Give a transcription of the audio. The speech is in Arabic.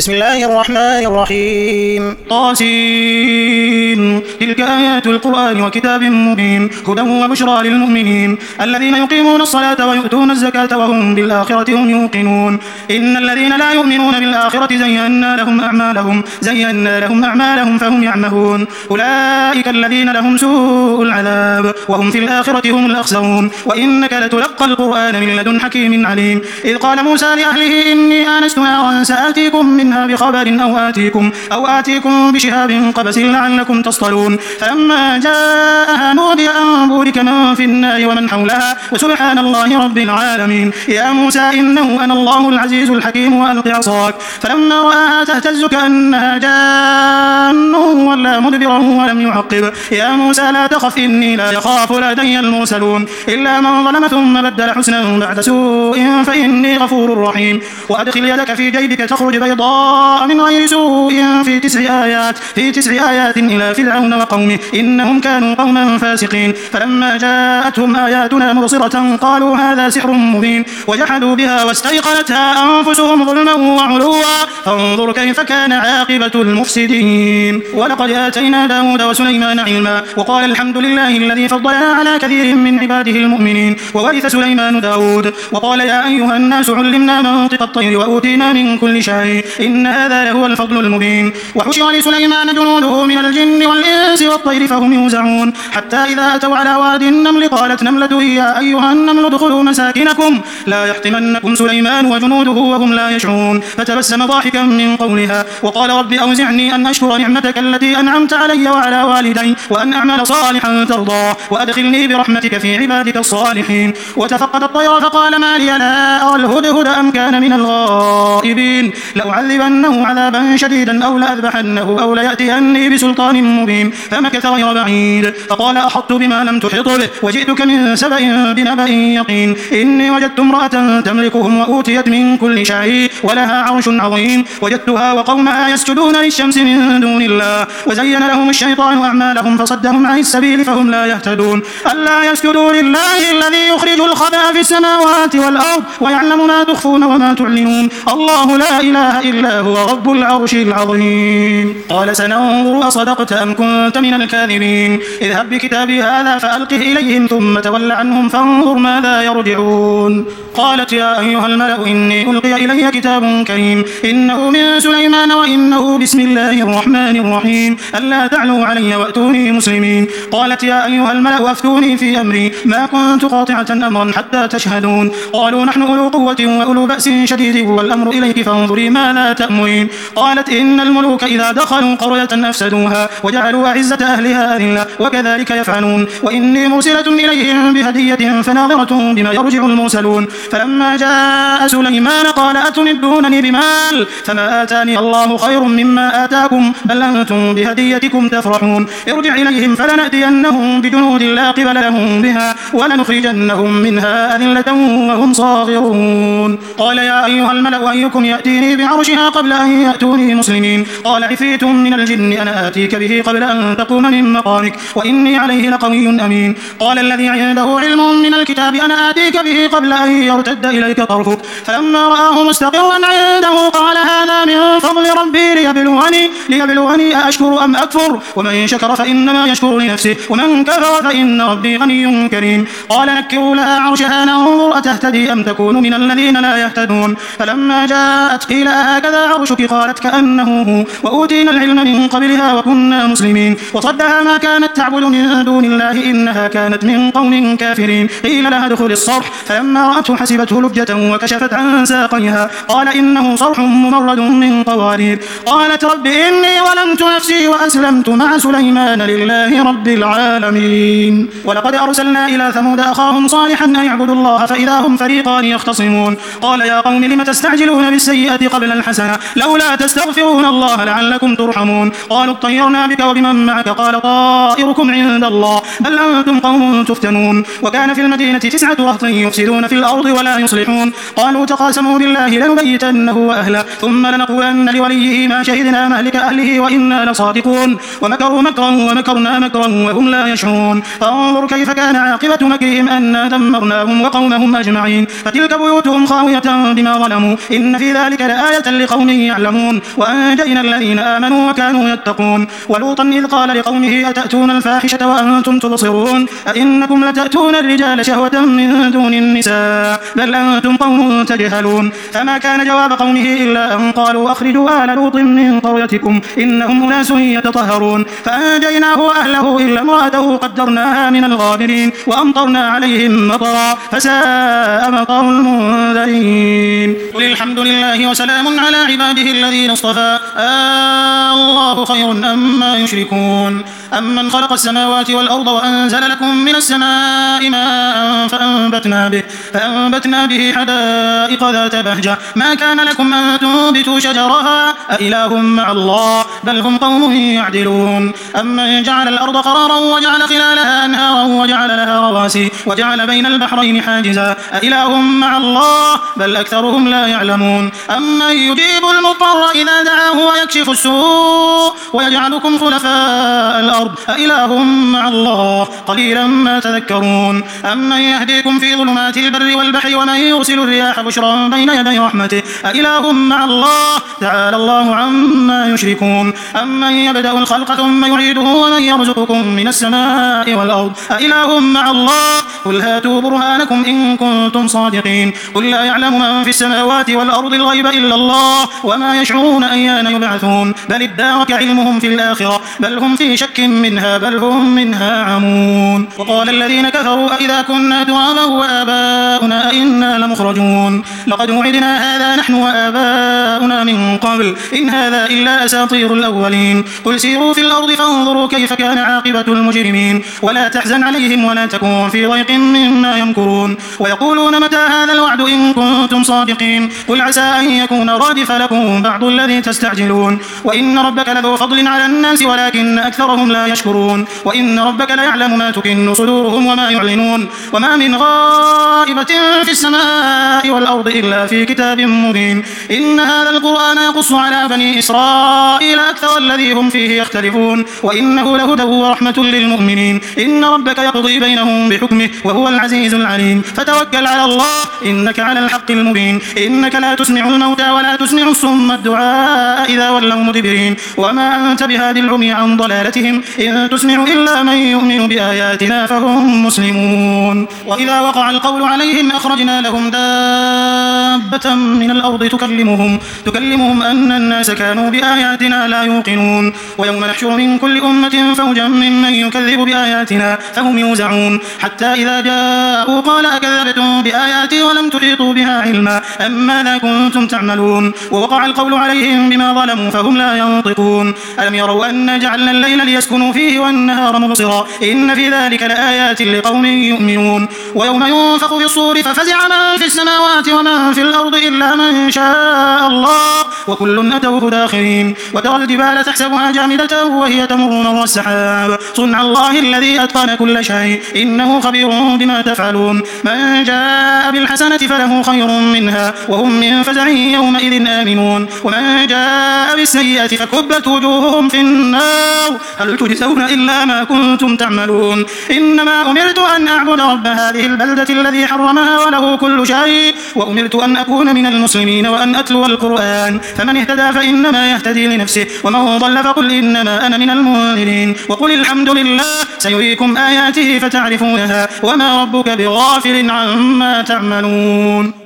بسم الله الرحمن الرحيم طاسين. تلك آيات القرآن وكتاب مبين هدى وبشرى للمؤمنين الذين يقيمون الصلاة ويؤتون الزكاة وهم بالآخرة هم يوقنون. إن الذين لا يؤمنون بالآخرة زينا لهم أعمالهم فهم يعمهون. أولئك الذين لهم سوء العذاب وهم في الآخرة هم الأخسرون. وإنك لتلقى القرآن من لدن حكيم عليم. إذ قال موسى لأهله إني آنست نارا سآتيكم منها بخبر أو آتيكم بشهاب قبس لعلكم تصطلون. فلما جاءها نودي أن بورك من في النار ومن حولها وسبحان الله رب العالمين. يا موسى إنه أنا الله العزيز الحكيم وألق عصاك. فلما رآها تهتز كأنها جان ولا مدبرا ولم يعقب. يا موسى لا تخف إني لا يخاف لدي المرسلون. إلا من ظلم ثم بدل حسنا بعد سوء فإني غفور رحيم. وأدخل يدك في جيبك تخرج بيضاء من غير سوء في 9 آيات إلى فرعون وقومه إنهم كانوا قوما فاسقين. فلما جاءتهم آياتنا مبصرة قالوا هذا سحر مبين وجحدوا بها واستيقنتها أنفسهم ظلما وعلوا فانظر كيف كان عاقبة المفسدين. ولقد آتينا داود وسليمان علما وقال الحمد لله الذي فضلنا على كثير من عباده المؤمنين. وورث سليمان داود وقال يا أيها الناس علمنا منطق الطير وأوتينا من كل شيء إن هذا لهو الفضل المبين. وحشر لسليمان جنوده من الجن والإنس والطير فهم يوزعون حتى إذا أتوا على واد النمل قالت نملة يا أيها النمل ادخلوا مساكنكم لا يحطمنكم سليمان وجنوده وهم لا يشعرون. فتبسم ضاحكا من قولها وقال رب أوزعني أن أشكر نعمتك التي أنعمت علي وعلى والدي وأن أعمل صالحا ترضاه وأدخلني برحمتك في عبادك الصالحين. وتفقد الطير فقال ما لي لا أرى الهدهد أم كان من الغائبين. لأعذبنه عذابا شديدا أو لأذبحنه أو ليأتيني بسلطان مبين. فمكث غير بعيد فقال أحطت بما لم تحط به وجئتك من سبأ بنبأ يقين. إني وجدت امرأة تملكهم وأوتيت من كل شيء ولها عرش عظيم. وجدتها وقومها يسجدون للشمس من دون الله وزين لهم الشيطان أعمالهم فصدهم عن السبيل فهم لا يهتدون. ألا يسجدوا لله الذي يخرج الخبأ في السماوات والأرض ويعلم ما تخفون وما تعلنون. الله لا إله إلا هو رب العرش العظيم. قال سننظر أصدقت أم كنت من الكاذبين. اذهب بكتابي هذا فألقه إليهم ثم تول عنهم فانظر ماذا يرجعون. قالت يا أيها الملأ إني ألقي إلي كتاب كريم إنه من سليمان وإنه بسم الله الرحمن الرحيم ألا تعلوا علي وأتوني مسلمين. قالت يا أيها الملأ أفتوني في أمري ما كنت قاطعة أمرا حتى تشهدون. قالوا نحن أولو قوة وأولو بأس شديد والأمر إليك فانظري ما لا تأمرين. قالت إن الملوك إذا دخلوا قرية أفسدوها وجعلوا أعزة أهلها أذلة وكذلك يفعلون. وإني مرسلة إليهم بهدية فناظرة بما يرجع المرسلون. فلما جاء سليمان قال أتمدونني بمال فما آتاني الله خير مما آتاكم بل أنتم بهديتكم تفرحون. ارجع إليهم فلنأتينهم بجنود لا قبل لهم بها ولنخرجنهم منها أذلة وهم صاغرون. قال يا أيها الملأ أيكم يأتيني بعرشها قبل أن يأتوني مسلمين. قال عفريت من الجن أنا آتيك به قبل أن تقوم من مقامك وإني عليه لقوي أمين. قال الذي عنده علم من الكتاب أنا آتيك به قبل أن يرتد إليك طرفك. فلما رآه مستقرا عنده قال هذا من فضل ربي ليبلوني أأشكر أم أكفر ومن شكر فإنما يشكر لنفسه ومن كفر فإن ربي غني كريم. قال نكروا لها عرشها ننظر أتهتدي أم تكون من الذين لا يهتدون. فلما جاءت قيل هكذا عرشك قالت كأنه هو وأوتينا العلم من قبلها وكنا مسلمين. وصدها ما كانت تعبد من دون الله إنها كانت من قوم كافرين. قيل لها ادخل الصرح فلما رأته حسبته لجة وكشفت عن ساقيها قال إنه صرح ممرد من قوارير. قالت رب إني ظلمت نفسي وأسلمت مع سليمان لله رب العالمين. ولقد أرسلنا إلى ثمود أخاهم صالحا أن يعبدوا الله فإذا هم فريقان يختصمون. قال يا قوم لم تستعجلون بالسيئة قبل الحسنة لولا تستغفرون الله لعلكم ترحمون. قالوا اطيرنا بك وبمن معك قال طائركم عند الله بل أنتم قوم تفتنون. وكان في المدينة 9 رهط يفسدون في الأرض ولا يصلحون. قالوا تقاسموا بالله لنبيتنه وأهله ثم لنقولن لوليه ما شهدنا مهلك أهله وإنا لصادقون ومكروا مكرا ومكرنا مكرا وهم لا يشعرون فانظر كيف كان عاقبة مكرهم أنا دمرناهم وقومهم أجمعين فتلك بيوتهم خاوية بما ظلموا إن في ذلك لآية لقوم يعلمون وأنجينا الذين آمنوا وكانوا يتقون ولوطا إذ قال لقومه أتأتون الفاحشة وأنتم تبصرون أئنكم لتأتون الرجال شهوة من دون النساء بل أنتم قوم تجهلون فما كان جواب قومه إلا أن قالوا أخرجوا آل لوط من قريتكم إنهم أناس يتطهرون فأنجيناه وأهله إلا امرأته قدرناها من الغابرين وأمطرنا عليهم مطرا فساء مطر المنذرين قل الحمد لله وسلام على عباده الذين اصطفى الله خير أما يشركون أمن خلق السماوات والأرض وأنزل لكم من السماء ماء فأنبتنا به حدائق ذات بهجة ما كان لكم أن تنبتوا شجرها أإله مع الله بل هم قوم يعدلون أمن جعل الأرض قرارا وجعل خلالها أنهارا وجعل لها رواسي وجعل بين البحرين حاجزا أإله مع الله بل أكثرهم لا يعلمون أمن يجيب المضطر إذا دعاه ويكشف السوء ويجعلكم خلفاء الأرض أإله مع الله قليلا ما تذكرون أمن يهديكم في ظلمات البر والبحر ومن يرسل الرياح بشرا بين يدي رحمته أإله مع الله تعالى الله عما يشركون أمن يبدأ الخلق ثم يعيده ومن يرزقكم من السماء والأرض أإله مع الله قل هاتوا برهانكم إن كنتم صادقين قل لا يعلم من في السماوات والأرض الغيب إلا الله وما يشعرون أيان يبعثون بل ادارك علمهم في الآخرة بل هم في شك منها بل هم منها عمون وقال الذين كفروا أئذا كنا ترابا وآباؤنا أئنا لمخرجون لقد وعدنا هذا نحن وآباؤنا من قبل إن هذا إلا أساطير الأولين قل سيروا في الأرض فانظروا كيف كان عاقبة المجرمين ولا تحزن عليهم ولا تكون في ضيق مما يمكرون ويقولون متى هذا الوعد إن كنتم صادقين قل عسى أن يكون رادف لكم بعض الذي تستعجلون وإن ربك لذو فضل على الناس ولكن أكثرهم لا يشكرون وإن ربك ليعلم ما تكن صدورهم وما يعلنون وما من غائبة في السماء والأرض إلا في كتاب مبين إن هذا القرآن يقص على بني إسرائيل أكثر الذي هم فيه يختلفون وإنه لهدى ورحمة للمؤمنين إن ربك يقضي بينهم بحكمه وهو العزيز العليم فتوكل على الله إنك على الحق المبين إنك لا تسمع الموتى ولا تسمع الصم الدعاء إذا ولوا مدبرين وما أنت بهادي العمي عن ضلالتهم إن تسمع إلا من يؤمن بآياتنا فهم مسلمون وإذا وقع القول عليهم أخرجنا لهم دابة من الأرض تكلمهم أن الناس كانوا بآياتنا لا يوقنون ويوم نحشر من كل أمة فوجا ممن يكذب بآياتنا فهم يوزعون حتى إذا جاءوا قال أكذبتم بآياتي ولم تحيطوا بها علما أم ماذا كنتم تعملون ووقع القول عليهم بما ظلموا فهم لا ينطقون ألم يروا أنا جعلنا الليل ليسكنوا فيه والنهار مبصرا إن في ذلك لآيات لقوم يؤمنون ويوم ينفخ في الصور ففزع من في السماوات ومن في الأرض إلا من شاء الله وكل أتوه داخرين وترى الجبال تحسبها جامدة وهي تمر مر السحاب صنع الله الذي أتقن كل شيء إنه خبير بما تفعلون من جاء بالحسنة فله خير منها وهم من فزع يومئذ آمنون ومن جاء بالسيئة فكبت وجوههم في النار هل تجزون إلا ما كنتم تعملون إنما أمرت أن أعبد رب هذه البلدة الذي حرمها وله كل شيء وأمرت أن أكون من المسلمين وأن أتلو القرآن فمن اهتدى فإنما يهتدي لنفسه ومن ضل فقل إنما أنا من المنذرين وقل الحمد لله سيريكم آياته فتعرفونها وما ربك بغافل عما تعملون